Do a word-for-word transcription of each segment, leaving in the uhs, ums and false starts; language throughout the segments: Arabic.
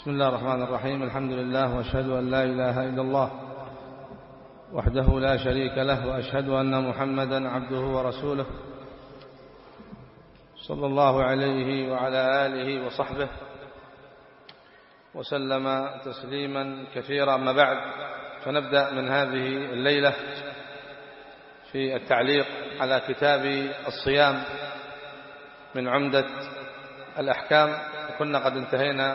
بسم الله الرحمن الرحيم. الحمد لله وأشهد أن لا إله إلا الله وحده لا شريك له، وأشهد أن محمدا عبده ورسوله صلى الله عليه وعلى آله وصحبه وسلم تسليما كثيرا. أما بعد، فنبدأ من هذه الليلة في التعليق على كتاب الصيام من عمدة الأحكام. كنا قد انتهينا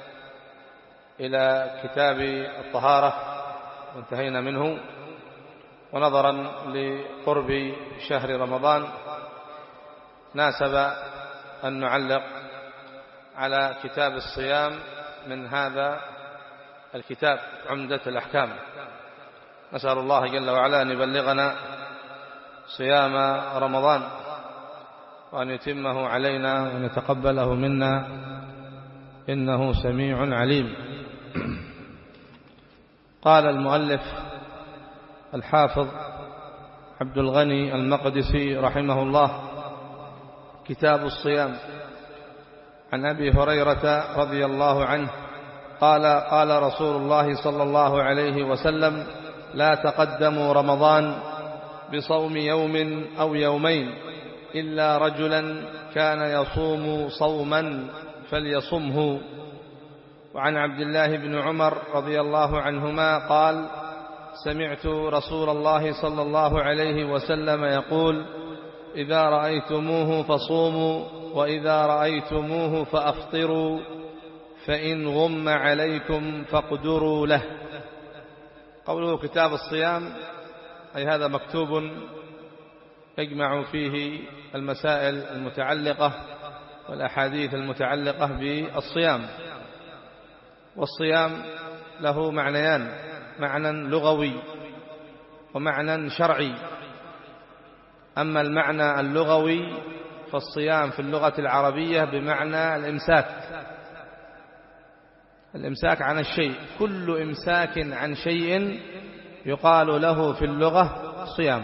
إلى كتاب الطهارة وانتهينا منه، ونظرا لقرب شهر رمضان ناسب أن نعلق على كتاب الصيام من هذا الكتاب عمدة الأحكام. نسأل الله جل وعلا أن يبلغنا صيام رمضان وأن يتمه علينا وأن يتقبله منا، إنه سميع عليم. قال المؤلف الحافظ عبد الغني المقدسي رحمه الله: كتاب الصيام. عن أبي هريرة رضي الله عنه قال: قال رسول الله صلى الله عليه وسلم: لا تقدموا رمضان بصوم يوم أو يومين إلا رجلا كان يصوم صوما فليصمه. وعن عبد الله بن عمر رضي الله عنهما قال: سمعت رسول الله صلى الله عليه وسلم يقول: إذا رأيتموه فصوموا، وإذا رأيتموه فأفطروا، فإن غم عليكم فاقدروا له. قوله كتاب الصيام أي هذا مكتوب يجمع فيه المسائل المتعلقة والأحاديث المتعلقة بالصيام. والصيام له معنيان: معنى لغوي ومعنى شرعي. أما المعنى اللغوي فالصيام في اللغة العربية بمعنى الإمساك، الإمساك عن الشيء. كل إمساك عن شيء يقال له في اللغة صيام.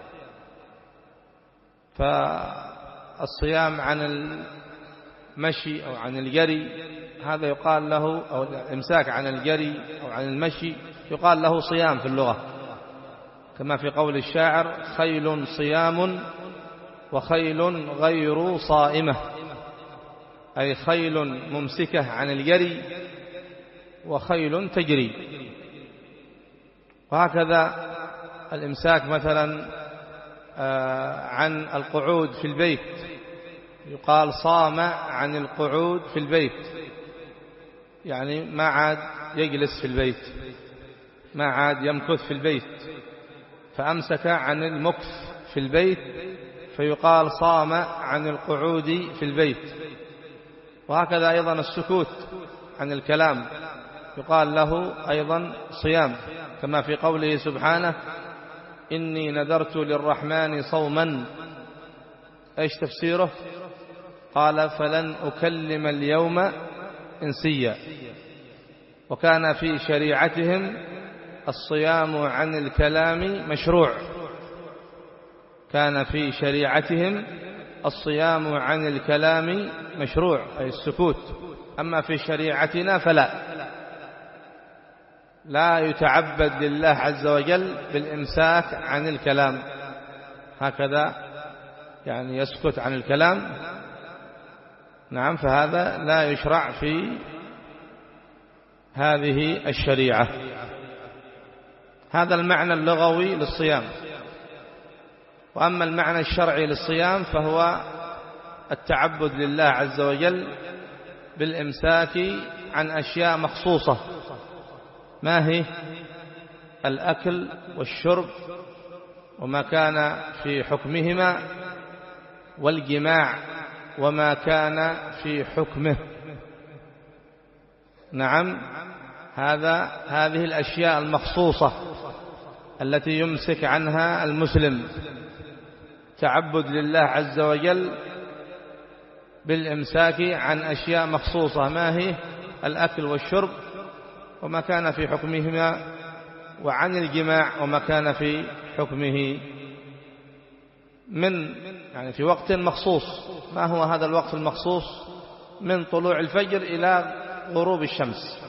فالصيام عن المشي أو عن الجري هذا يقال له، أو الإمساك عن الجري أو عن المشي يقال له صيام في اللغة، كما في قول الشاعر: خيل صيام وخيل غير صائمة، أي خيل ممسكة عن الجري وخيل تجري. وهكذا الإمساك مثلا عن القعود في البيت يقال صام عن القعود في البيت، يعني ما عاد يجلس في البيت، ما عاد يمكث في البيت، فأمسك عن المكث في البيت فيقال صام عن القعود في البيت. وهكذا أيضا السكوت عن الكلام يقال له أيضا صيام، كما في قوله سبحانه: إني نذرت للرحمن صوما. إيش تفسيره؟ قال: فلن أكلم اليوم إنسيا. وكان في شريعتهم الصيام عن الكلام مشروع، كان في شريعتهم الصيام عن الكلام مشروع، أي السكوت. أما في شريعتنا فلا، لا يتعبد لله عز وجل بالإمساك عن الكلام، هكذا يعني يسكت عن الكلام. نعم، فهذا لا يشرع في هذه الشريعة. هذا المعنى اللغوي للصيام. وأما المعنى الشرعي للصيام فهو التعبد لله عز وجل بالإمساك عن أشياء مخصوصة. ما هي؟ الأكل والشرب وما كان في حكمهما، والجماع وما كان في حكمه. نعم، هذا هذه الأشياء المخصوصة التي يمسك عنها المسلم، تعبد لله عز وجل بالإمساك عن أشياء مخصوصة. ما هي؟ الأكل والشرب وما كان في حكمهما، وعن الجماع وما كان في حكمه، من يعني في وقت مخصوص. ما هو هذا الوقت المخصوص؟ من طلوع الفجر إلى غروب الشمس،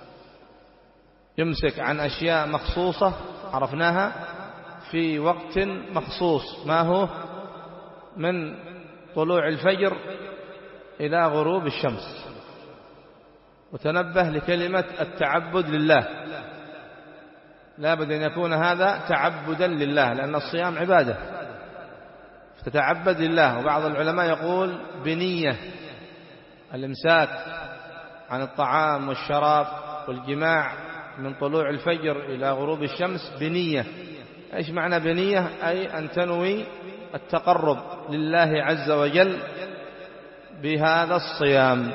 يمسك عن أشياء مخصوصة عرفناها في وقت مخصوص، ما هو من طلوع الفجر إلى غروب الشمس. وتنبه لكلمة التعبد لله، لا بد أن يكون هذا تعبدا لله، لأن الصيام عبادة فتتعبد لله. وبعض العلماء يقول بنية الإمساك عن الطعام والشراب والجماع من طلوع الفجر إلى غروب الشمس بنية. إيش معنى بنية؟ أي أن تنوي التقرب لله عز وجل بهذا الصيام.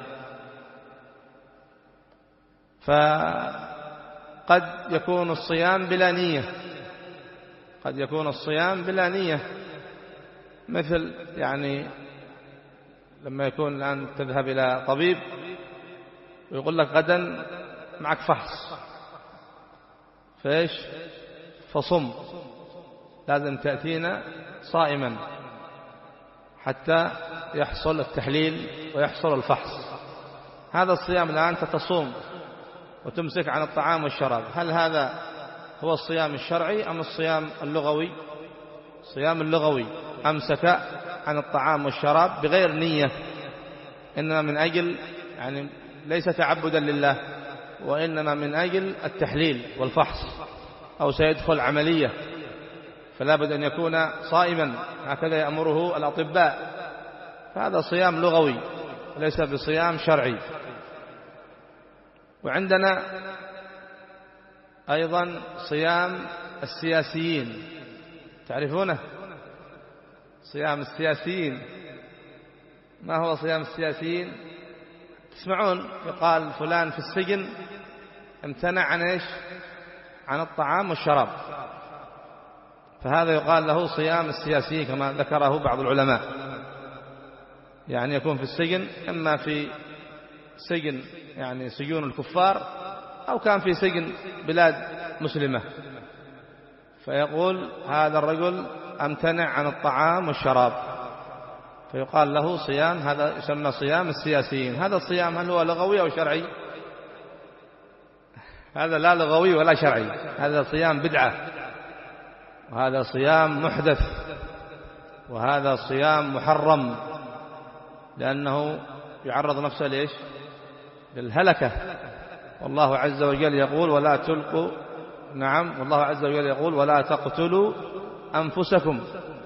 فقد يكون الصيام بلا نية، قد يكون الصيام بلا نية، مثل يعني لما يكون الآن تذهب إلى طبيب ويقول لك غدا معك فحص، فإيش؟ فصم، لازم تأتينا صائما حتى يحصل التحليل ويحصل الفحص. هذا الصيام الآن أنت تصوم وتمسك عن الطعام والشراب، هل هذا هو الصيام الشرعي أم الصيام اللغوي؟ الصيام اللغوي أمسك عن الطعام والشراب بغير نية، إنما من أجل يعني ليس تعبدا لله، وإنما من أجل التحليل والفحص، أو سيدخل عملية فلا بد أن يكون صائما، هكذا يأمره الأطباء. فهذا صيام لغوي وليس بصيام شرعي. وعندنا أيضا صيام السياسيين، تعرفونه؟ صيام السياسيين. ما هو صيام السياسيين؟ تسمعون يقال فلان في السجن امتنع عن إيش؟ عن الطعام والشراب، فهذا يقال له صيام السياسيين كما ذكره بعض العلماء. يعني يكون في السجن، إما في سجن يعني سجون الكفار، أو كان في سجن بلاد مسلمة، فيقول هذا الرجل امتنع عن الطعام والشراب، فيقال له صيام، هذا يسمى صيام السياسيين. هذا الصيام هل هو لغوي أو شرعي؟ هذا لا لغوي ولا شرعي، هذا صيام بدعة، وهذا صيام محدث، وهذا صيام محرم، لأنه يعرض نفسه لإيش؟ للهلكة. والله عز وجل يقول ولا تلقوا، نعم، والله عز وجل يقول ولا تقتلوا أنفسكم،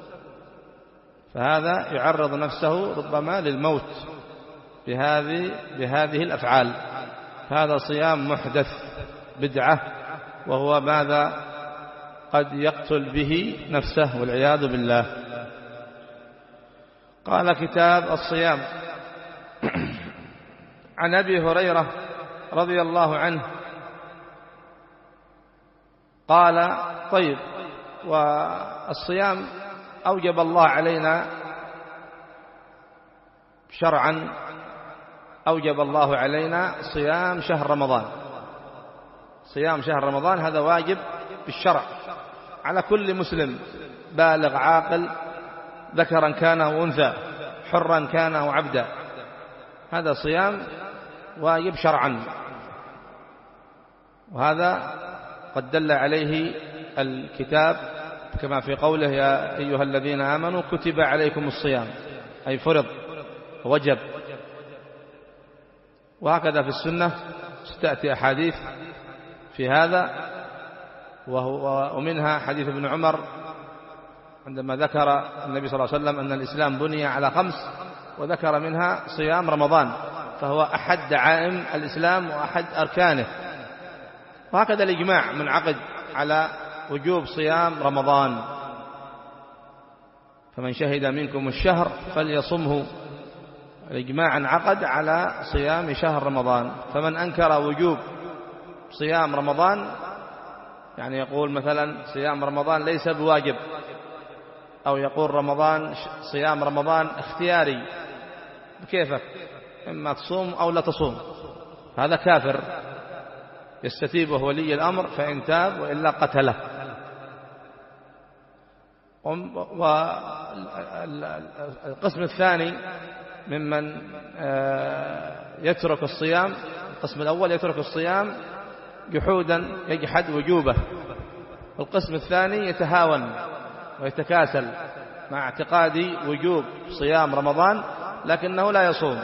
فهذا يعرض نفسه ربما للموت بهذه بهذه الأفعال. هذا صيام محدث بدعة، وهو ماذا؟ قد يقتل به نفسه والعياذ بالله. قال كتاب الصيام. عن أبي هريرة رضي الله عنه قال: طيب، والصيام أوجب الله علينا شرعا، أوجب الله علينا صيام شهر رمضان. صيام شهر رمضان هذا واجب بالشرع على كل مسلم بالغ عاقل، ذكرا كان أو أنثى، حرا كان أو عبدا، هذا صيام واجب شرعا. وهذا قد دل عليه الكتاب كما في قوله يا أيها الذين آمنوا كتب عليكم الصيام، أي فرض وجب. وهكذا في السنة ستأتي أحاديث في هذا، ومنها حديث ابن عمر عندما ذكر النبي صلى الله عليه وسلم أن الإسلام بني على خمس، وذكر منها صيام رمضان، فهو أحد دعائم الإسلام وأحد أركانه. وهكذا الإجماع منعقد على وجوب صيام رمضان، فمن شهد منكم الشهر فليصمه. الإجماع انعقد على صيام شهر رمضان، فمن أنكر وجوب صيام رمضان، يعني يقول مثلا صيام رمضان ليس بواجب، أو يقول رمضان صيام رمضان اختياري بكيفك، إما تصوم أو لا تصوم، هذا كافر يستتيبه ولي الأمر فإن تاب، وإلا قتله. والقسم الثاني ممن يترك الصيام القسم الأول يترك الصيام جحودا يجحد وجوبه، القسم الثاني يتهاون ويتكاسل مع اعتقاد وجوب صيام رمضان لكنه لا يصوم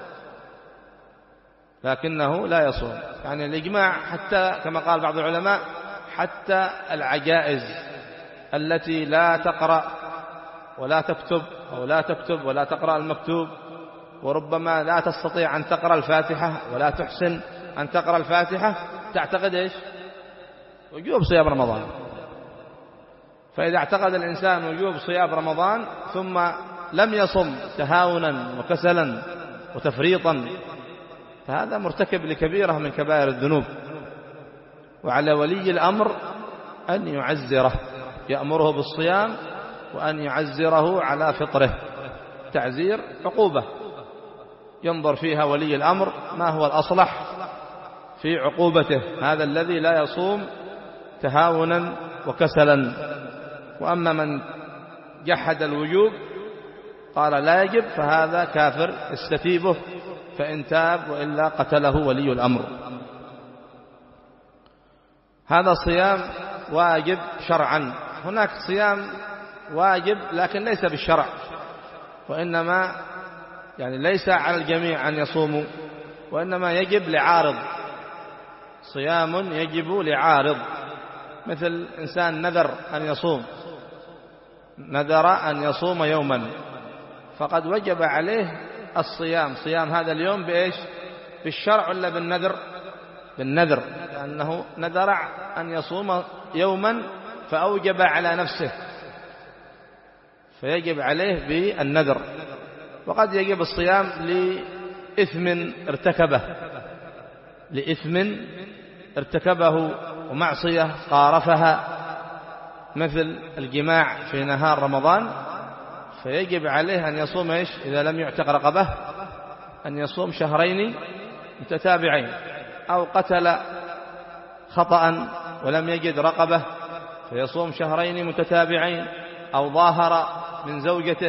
لكنه لا يصوم يعني الإجماع حتى كما قال بعض العلماء حتى العجائز التي لا تقرأ ولا تكتب أو لا تكتب ولا تقرأ المكتوب، وربما لا تستطيع أن تقرأ الفاتحة ولا تحسن أن تقرأ الفاتحة، تعتقد إيش؟ وجوب صيام رمضان. فإذا اعتقد الإنسان وجوب صيام رمضان ثم لم يصم تهاونا وكسلا وتفريطا فهذا مرتكب لكبيرة من كبائر الذنوب، وعلى ولي الأمر أن يعزره، يأمره بالصيام وأن يعزره على فطره. تعزير عقوبة ينظر فيها ولي الأمر ما هو الأصلح في عقوبته، هذا الذي لا يصوم تهاونا وكسلا. وأما من جحد الوجوب قال لا يجب فهذا كافر استتيبه، فإن تاب وإلا قتله ولي الأمر. هذا صيام واجب شرعا. هناك صيام واجب لكن ليس بالشرع، وإنما يعني ليس على الجميع أن يصوموا، وإنما يجب لعارض، صيام يجب لعارض، مثل إنسان نذر أن يصوم، نذر أن يصوم يوما فقد وجب عليه الصيام، صيام هذا اليوم بإيش؟ بالشرع ولا بالنذر؟ بالنذر، لأنه نذر أن يصوم يوما فأوجب على نفسه فيجب عليه بالنذر. وقد يجب الصيام لإثم ارتكبه لإثم ارتكبه ومعصية قارفها مثل الجماع في نهار رمضان، فيجب عليه أن يصوم إيش؟ إذا لم يعتق رقبه أن يصوم شهرين متتابعين، أو قتل خطأ ولم يجد رقبه فيصوم شهرين متتابعين، أو ظاهر من زوجته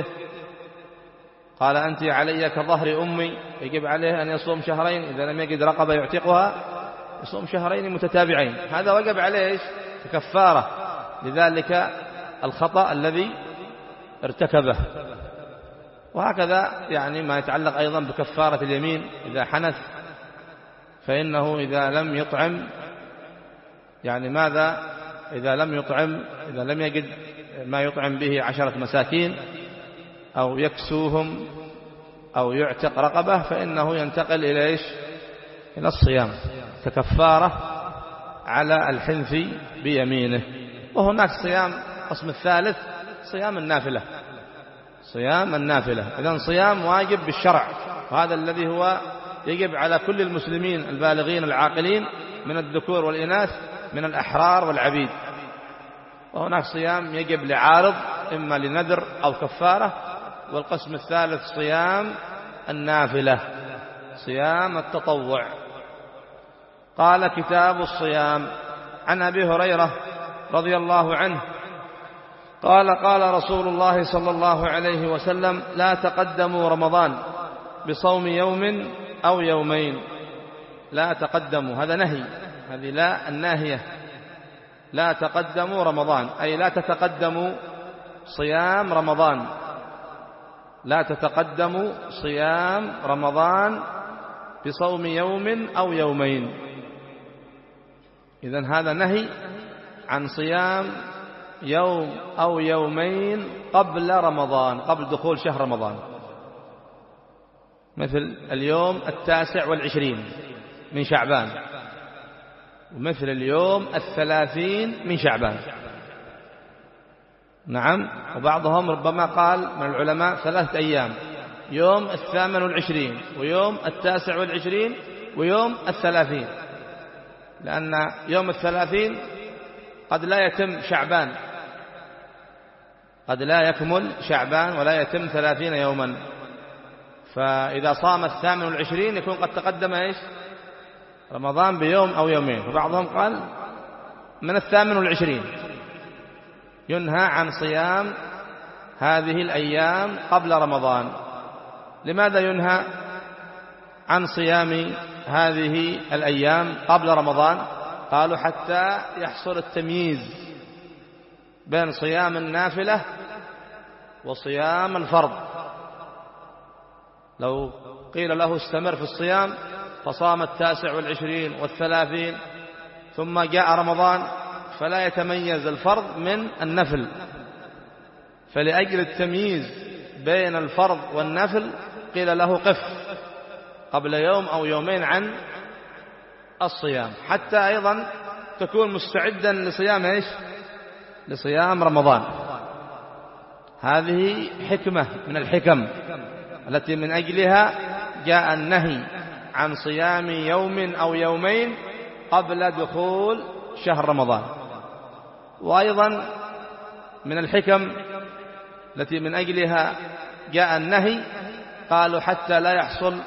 قال أنت علي كظهر أمي، يجب عليه أن يصوم شهرين، إذا لم يجد رقبة يعتقها يصوم شهرين متتابعين، هذا وجب عليه إيش؟ كفارة لذلك الخطأ الذي ارتكبه. وهكذا يعني ما يتعلق أيضا بكفارة اليمين إذا حنث، فإنه إذا لم يطعم يعني ماذا إذا لم يطعم إذا لم يجد ما يطعم به عشرة مساكين أو يكسوهم أو يعتق رقبة فإنه ينتقل إلى إيش؟ إلى الصيام ككفارة على الحنث بيمينه. وهناك صيام القسم الثالث صيام النافلة، صيام النافلة إذن صيام واجب بالشرع، وهذا الذي هو يجب على كل المسلمين البالغين العاقلين من الذكور والإناث من الأحرار والعبيد. وهناك صيام يجب لعارض إما لنذر أو كفارة. والقسم الثالث صيام النافلة، صيام التطوع. قال كتاب الصيام. عن أبي هريرة رضي الله عنه قال قال رسول الله صلى الله عليه وسلم لا تقدموا رمضان بصوم يوم أو يومين. لا تقدموا هذا نهي، هذه لا الناهية، لا تقدموا رمضان أي لا تتقدموا صيام رمضان، لا تتقدموا صيام رمضان بصوم يوم أو يومين. إذن هذا نهي عن صيام يوم أو يومين قبل رمضان، قبل دخول شهر رمضان، مثل اليوم التاسع والعشرين من شعبان، ومثل اليوم الثلاثين من شعبان. نعم. وبعضهم ربما قال من العلماء ثلاثة أيام، يوم الثامن والعشرين ويوم التاسع والعشرين ويوم الثلاثين، لأن يوم الثلاثين قد لا يتم شعبان، قد لا يكمل شعبان ولا يتم ثلاثين يوما، فإذا صام الثامن والعشرين يكون قد تقدم إيش؟ رمضان بيوم أو يومين. وبعضهم قال من الثامن والعشرين ينهى عن صيام هذه الأيام قبل رمضان. لماذا ينهى؟ عن صيام هذه الأيام قبل رمضان؟ قالوا حتى يحصل التمييز بين صيام النافلة وصيام الفرض. لو قيل له استمر في الصيام فصام التاسع والعشرين والثلاثين ثم جاء رمضان فلا يتميز الفرض من النفل، فلأجل التمييز بين الفرض والنفل قيل له قف قبل يوم أو يومين عن الصيام حتى أيضا تكون مستعدا لصيام إيش؟ لصيام رمضان. هذه حكمة من الحكم التي من أجلها جاء النهي عن صيام يوم أو يومين قبل دخول شهر رمضان. وأيضا من الحكم التي من أجلها جاء النهي قالوا حتى لا يحصل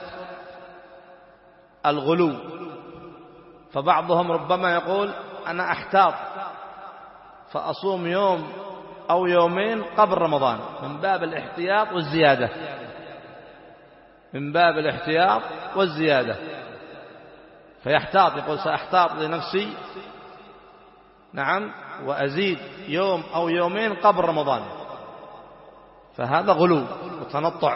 الغلو، فبعضهم ربما يقول أنا أحتاط فأصوم يوم أو يومين قبل رمضان من باب الاحتياط والزيادة، من باب الاحتياط والزيادة، فيحتاط يقول سأحتاط لنفسي نعم وأزيد يوم أو يومين قبل رمضان، فهذا غلو وتنطع،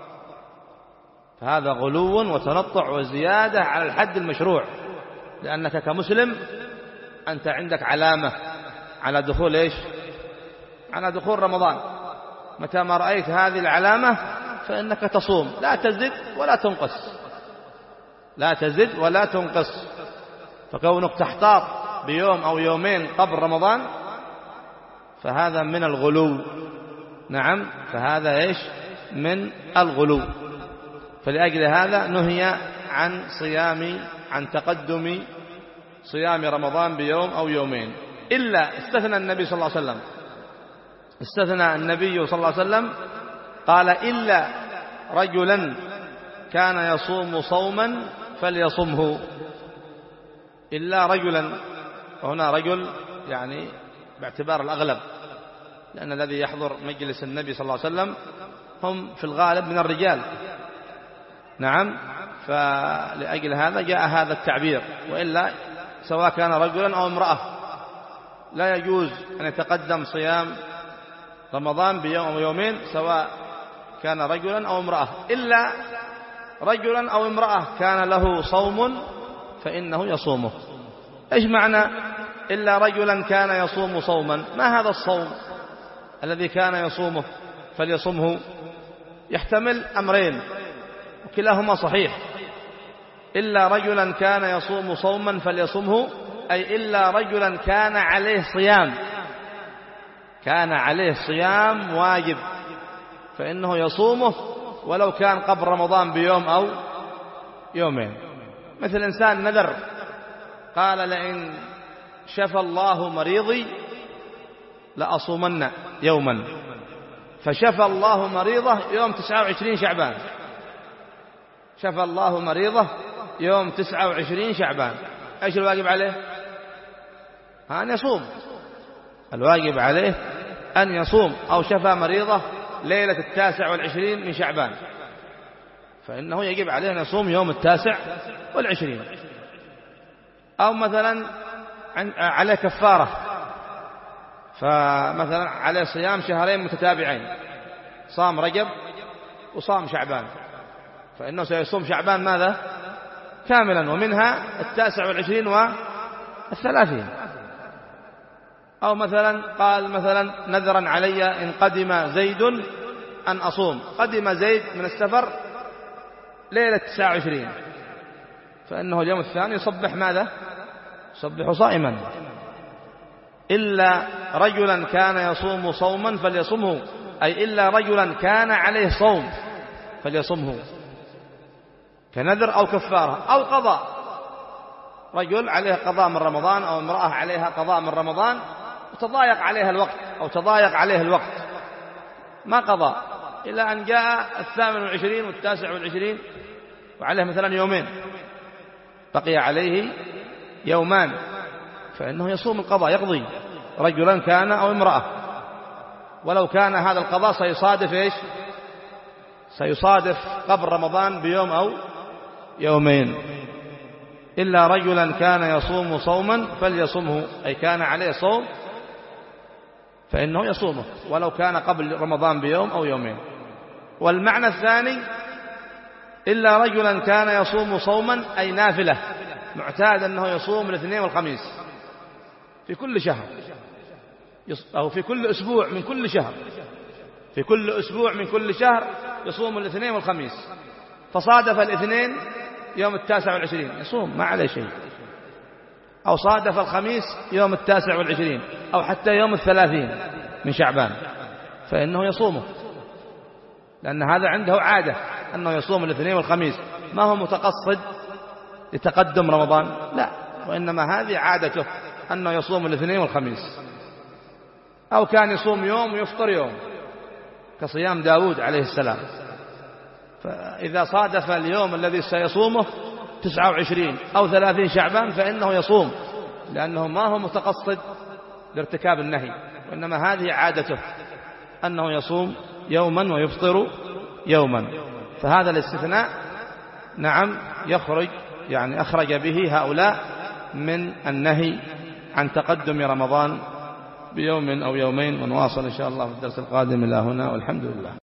فهذا غلو وتنطع وزيادة على الحد المشروع، لأنك كمسلم أنت عندك علامة على دخول إيش؟ على دخول رمضان، متى ما رأيت هذه العلامة فإنك تصوم، لا تزد ولا تنقص، لا تزد ولا تنقص. فكونك تحتاط بيوم أو يومين قبل رمضان فهذا من الغلو، نعم فهذا إيش؟ من الغلو. فلأجل هذا نهي عن صيام عن تقدم صيام رمضان بيوم أو يومين، إلا استثنى النبي صلى الله عليه وسلم، استثنى النبي صلى الله عليه وسلم قال إلا رجلا كان يصوم صوما فليصمه، إلا رجلا، وهنا رجل يعني باعتبار الأغلب، لأن الذي يحضر مجلس النبي صلى الله عليه وسلم هم في الغالب من الرجال، نعم، فلأجل هذا جاء هذا التعبير، وإلا سواء كان رجلا أو امرأة لا يجوز أن يتقدم صيام رمضان بيوم أو يومين سواء كان رجلا أو امرأة، إلا رجلا أو امرأة كان له صوم فإنه يصومه. إيش معنى إلا رجلا كان يصوم صوما؟ ما هذا الصوم الذي كان يصومه فليصمه؟ يحتمل أمرين وكلاهما صحيح. إلا رجلا كان يصوم صوما فليصمه، أي إلا رجلا كان عليه صيام، كان عليه صيام واجب فإنه يصومه ولو كان قبل رمضان بيوم أو يومين. مثل إنسان نذر قال لئن شفى الله مريضي لأصومن يوما، فشفى الله مريضه يوم تسعة وعشرين شعبان، شفى الله مريضه يوم تسعة وعشرين شعبان، ايش الواجب عليه؟ أن يصوم، الواجب عليه أن يصوم. أو شفى مريضه ليلة التاسع والعشرين من شعبان، فإنه يجب عليه أن يصوم يوم التاسع والعشرين. أو مثلا عليه كفارة، فمثلا عليه صيام شهرين متتابعين، صام رجب وصام شعبان، فإنه سيصوم شعبان ماذا؟ كاملا، ومنها التاسع والعشرين والثلاثين. أو مثلا قال مثلا نذرا علي إن قدم زيد أن أصوم، قدم زيد من السفر ليلة تسعة وعشرين، فإنه اليوم الثاني يصبح ماذا؟ يصبح صائما. إلا رجلا كان يصوم صوما فليصمه، أي إلا رجلا كان عليه صوم فليصمه، كنذر أو كفارة أو قضاء، رجل عليه قضاء من رمضان أو امرأة عليها قضاء من رمضان وتضايق عليها الوقت أو تضايق عليه الوقت، ما قضى إلا أن جاء الثامن والعشرين والتاسع والعشرين وعليه مثلا يومين، بقي عليه يومان، فإنه يصوم القضاء، يقضي، رجلا كان أو امرأة. ولو كان هذا القضاء سيصادف إيش؟ سيصادف قبل رمضان بيوم أو يومين، إلا رجلا كان يصوم صوما فليصمه، أي كان عليه صوم فإنه يصومه ولو كان قبل رمضان بيوم أو يومين. والمعنى الثاني إلا رجلا كان يصوم صوما أي نافلة، معتاد أنه يصوم الاثنين والخميس في كل شهر، أو في كل أسبوع من كل شهر، في كل أسبوع من كل شهر يصوم الاثنين والخميس، فصادف الاثنين يوم التاسع والعشرين يصوم ما عليه شيء، أو صادف الخميس يوم التاسع والعشرين أو حتى يوم الثلاثين من شعبان فإنه يصومه، لأن هذا عنده عادة أنه يصوم الاثنين والخميس، ما هو متقصد لتقدم رمضان، لا، وإنما هذه عادته أنه يصوم الاثنين والخميس. أو كان يصوم يوم ويفطر يوم كصيام داود عليه السلام، فإذا صادف اليوم الذي سيصومه تسعة وعشرين أو ثلاثين شعبان فإنه يصوم، لأنه ما هو متقصد لارتكاب النهي، وإنما هذه عادته أنه يصوم يوما ويفطر يوما. فهذا الاستثناء نعم يخرج، يعني أخرج به هؤلاء من النهي عن تقدم رمضان بيوم أو يومين. ونواصل إن شاء الله في الدرس القادم إلى هنا، والحمد لله.